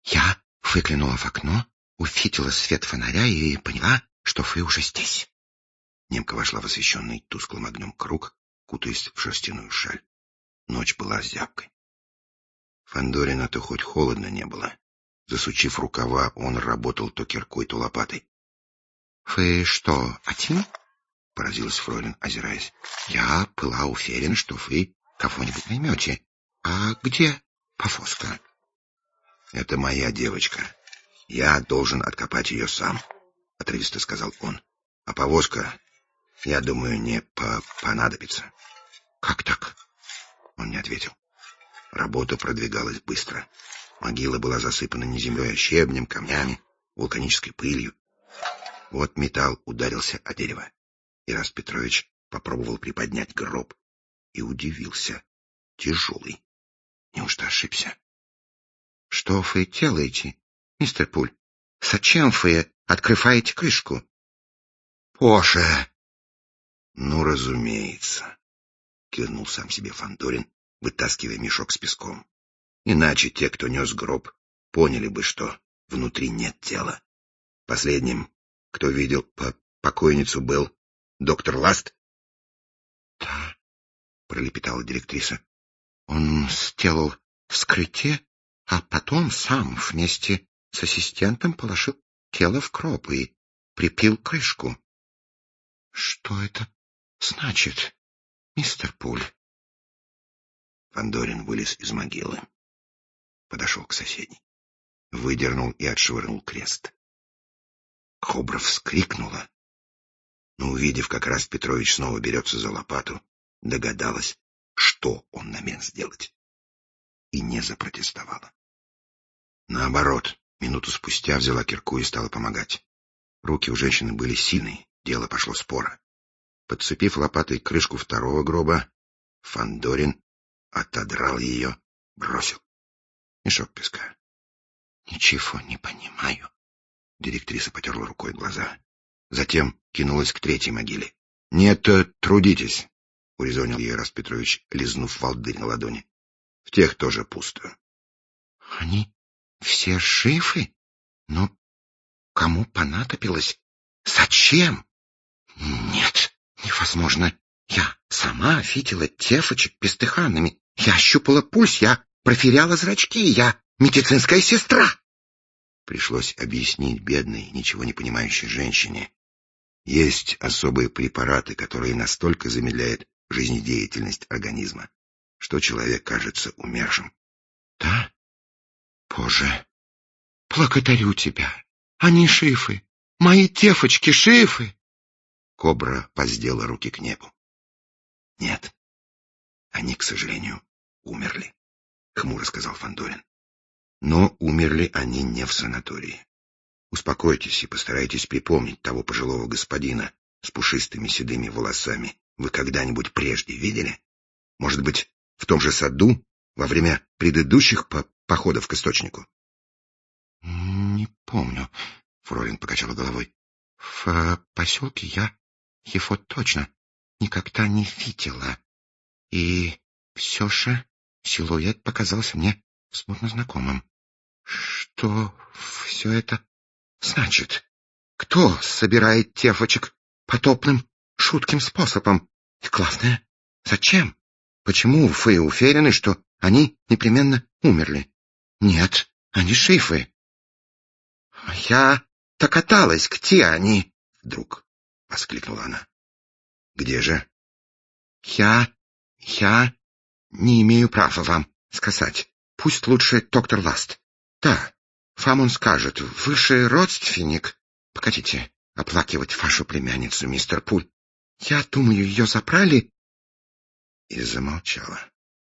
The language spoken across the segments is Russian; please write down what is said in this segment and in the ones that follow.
Я выглянула в окно, увидела свет фонаря и поняла, что вы уже здесь. Немка вошла в освещенный тусклым огнем круг, кутаясь в шерстяную шаль. Ночь была зябкой. Фандорина-то хоть холодно не было. Засучив рукава, он работал то киркой, то лопатой. — Вы что, один? — поразилась фройлен, озираясь. — Я была уверена, что вы кого-нибудь наймете. А где повозка? — Это моя девочка. Я должен откопать ее сам, — отрывисто сказал он. — А повозка, я думаю, не понадобится. — Как так? Он не ответил. Работа продвигалась быстро. Могила была засыпана не землей, а щебнем, камнями, вулканической пылью. Вот металл ударился о дерево. Ираст Петрович попробовал приподнять гроб и удивился. Тяжелый. Неужто ошибся? — Что вы делаете, мистер Пуль? Зачем вы открываете крышку? — Боже! — Ну, разумеется, — кивнул сам себе Фандорин, вытаскивая мешок с песком. Иначе те, кто нес гроб, поняли бы, что внутри нет тела. Последним, кто видел покойницу, был доктор Ласт. — Да, — пролепетала директриса. — Он сделал вскрытие, а потом сам вместе с ассистентом положил тело в гроб и припил крышку. — Что это значит, мистер Пуль? Фандорин вылез из могилы. Подошел к соседней. Выдернул и отшвырнул крест. Кобра вскрикнула, но, увидев, как Ираст Петрович снова берется за лопату, догадалась, что он намерен сделать, и не запротестовала. Наоборот, минуту спустя взяла кирку и стала помогать. Руки у женщины были сильные, дело пошло споро. Подцепив лопатой крышку второго гроба, Фандорин отодрал ее, бросил. Мешок песка. — Ничего не понимаю. Директриса потерла рукой глаза. Затем кинулась к третьей могиле. — Нет, трудитесь, — урезонил ей Ираст Петрович, лизнув волдырь на ладони. — В тех тоже пусто. — Они все живы? Но кому понадобилось? Зачем? Нет, невозможно. Я сама видела девочек бездыханными. Я ощупала пульс, я проверяла зрачки, я медицинская сестра. Пришлось объяснить бедной, ничего не понимающей женщине. Есть особые препараты, которые настолько замедляют жизнедеятельность организма, что человек кажется умершим. — Да? Боже, благодарю тебя. Они живы. Мои девочки живы. Кобра воздела руки к небу. — Нет, они, к сожалению, умерли, — хмуро сказал Фандорин. Но умерли они не в санатории. Успокойтесь и постарайтесь припомнить того пожилого господина с пушистыми седыми волосами. Вы когда-нибудь прежде видели? Может быть, в том же саду, во время предыдущих походов к источнику? — Не помню, — фройлен покачала головой. — В поселке я его точно никогда не видела. И все же силуэт показался мне смутно знакомым. Что все это значит? Кто собирает девочек потопным, шутким способом? И главное, зачем? Почему вы уверены, что они непременно умерли? Нет, они живы. — Я догадалась, где они, — вдруг воскликнула она. — Где же? — Я не имею права вам сказать. Пусть лучше доктор Ласт. Да, вам он скажет. Вы же родственник. Погодите оплакивать вашу племянницу, мистер Пуль. Я думаю, ее забрали. И замолчала.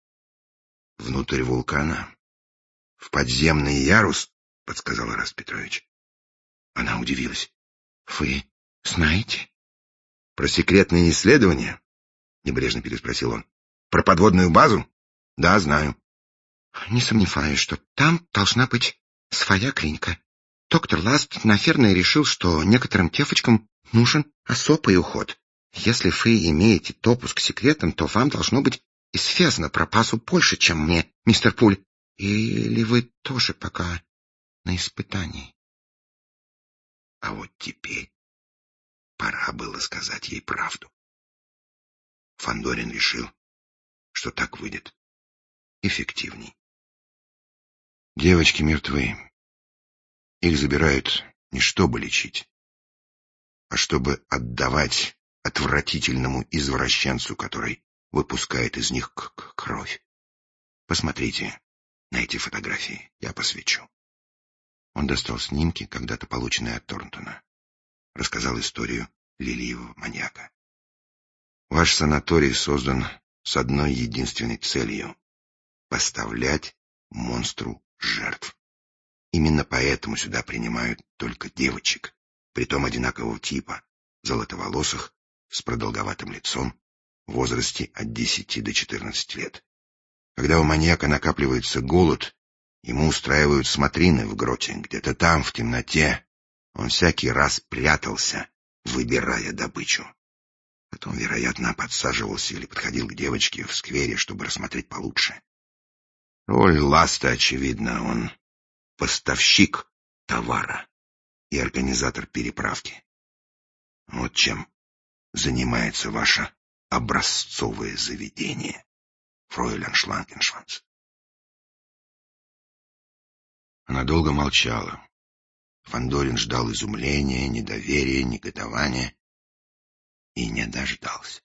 Внутрь вулкана. В подземный ярус, — подсказал Ираст Петрович. Она удивилась. — Вы знаете? — Про секретные исследования? — небрежно переспросил он. — Про подводную базу? — Да, знаю. — Не сомневаюсь, что там должна быть своя клиника. Доктор Ласт, наверное, решил, что некоторым девочкам нужен особый уход. Если вы имеете допуск к секретам, то вам должно быть известно про базу больше, чем мне, мистер Пуль. Или вы тоже пока на испытании. А вот теперь пора было сказать ей правду. Фандорин решил, что так выйдет эффективней. Девочки мертвы. Их забирают не чтобы лечить, а чтобы отдавать отвратительному извращенцу, который выпускает из них кровь. Посмотрите на эти фотографии, я посвечу. Он достал снимки, когда-то полученные от Торнтона. Рассказал историю лилиевого маньяка. Ваш санаторий создан с одной единственной целью — поставлять монстру жертв. Именно поэтому сюда принимают только девочек, притом одинакового типа, золотоволосых, с продолговатым лицом, в возрасте от 10 до 14 лет. Когда у маньяка накапливается голод, ему устраивают смотрины в гроте, где-то там, в темноте. Он всякий раз прятался, выбирая добычу. Потом, вероятно, подсаживался или подходил к девочке в сквере, чтобы рассмотреть получше. Роль Ласта, очевидно, он поставщик товара и организатор переправки. Вот чем занимается ваше образцовое заведение, фройлен Шлангеншванц. Она долго молчала. Фандорин ждал изумления, недоверия, негодования и не дождался.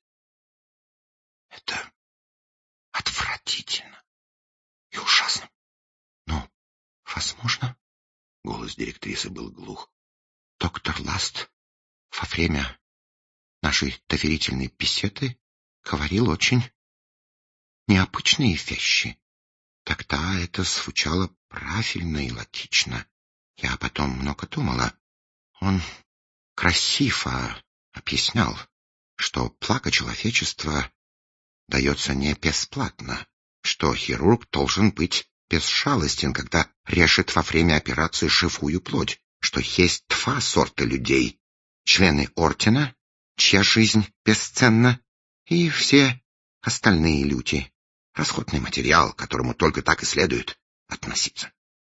Это отвратительно и ужасно. Но, возможно, голос директрисы был глух. Доктор Ласт во время нашей доверительной беседы говорил очень необычные вещи. Тогда это звучало правильно и логично. Я потом много думала. Он красиво объяснял, что благо человечества дается не бесплатно, что хирург должен быть безжалостен, когда режет во время операции живую плоть, что есть два сорта людей: члены ордена, чья жизнь бесценна, и все остальные люди. Расходный материал, к которому только так и следует относиться.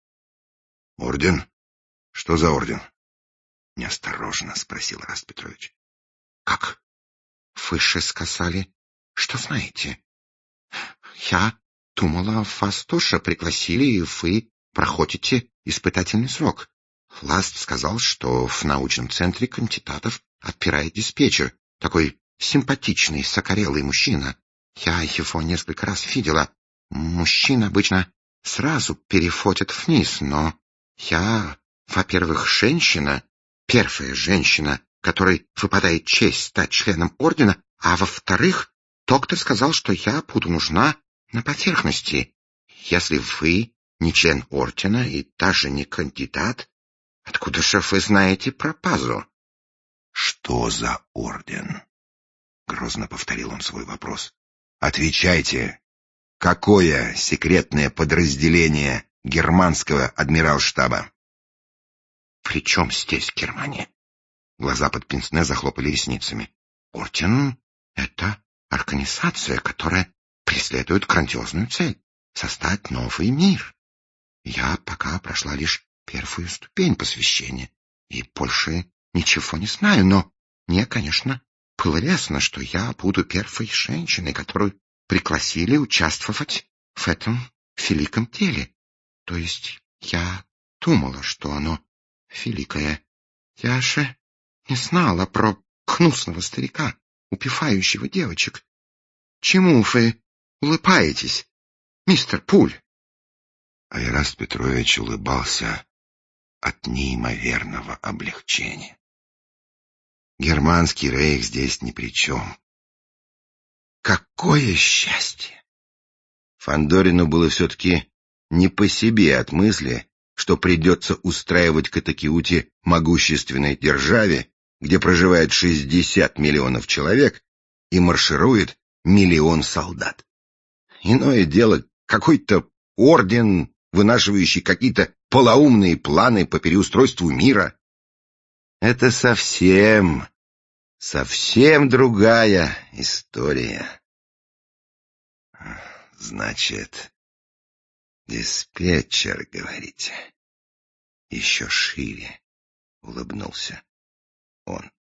Орден? Что за орден? Неосторожно спросил Раст Петрович. Как? Вы же сказали, что знаете. Я думала, вас тоже пригласили, и вы проходите испытательный срок. Ласт сказал, что в научном центре кандидатов отбирает диспетчер, такой симпатичный, сокорелый мужчина. Я его несколько раз видела. Мужчин обычно сразу переходят вниз, но я, во-первых, женщина, первая женщина, которой выпадает честь стать членом ордена, а во-вторых, доктор сказал, что я буду нужна на поверхности. Если вы не член ордена и даже не кандидат, откуда же вы знаете про Пазу? — Что за орден? — грозно повторил он свой вопрос. — Отвечайте. Какое секретное подразделение германского адмиралштаба? — При чем здесь Германия? Глаза под пенсне захлопали ресницами. Орден — это организация, которая преследует грандиозную цель — создать новый мир. Я пока прошла лишь первую ступень посвящения и больше ничего не знаю, но мне, конечно, было ясно, что я буду первой женщиной, которую пригласили участвовать в этом великом деле. То есть я думала, что оно великое. Я же не знала про гнусного старика, убивающего девочек. Чему вы улыбаетесь, мистер Пуль? Айраст Петрович улыбался от неимоверного облегчения. Германский рейх здесь ни при чем. Какое счастье! Фандорину было все-таки не по себе от мысли, что придется устраивать катакиути могущественной державе, где проживает 60 миллионов человек и марширует 1 миллион солдат. Иное дело какой-то орден, вынашивающий какие-то полоумные планы по переустройству мира. Это совсем другая история. Значит, диспетчер, говорите? Еще шире улыбнулся он.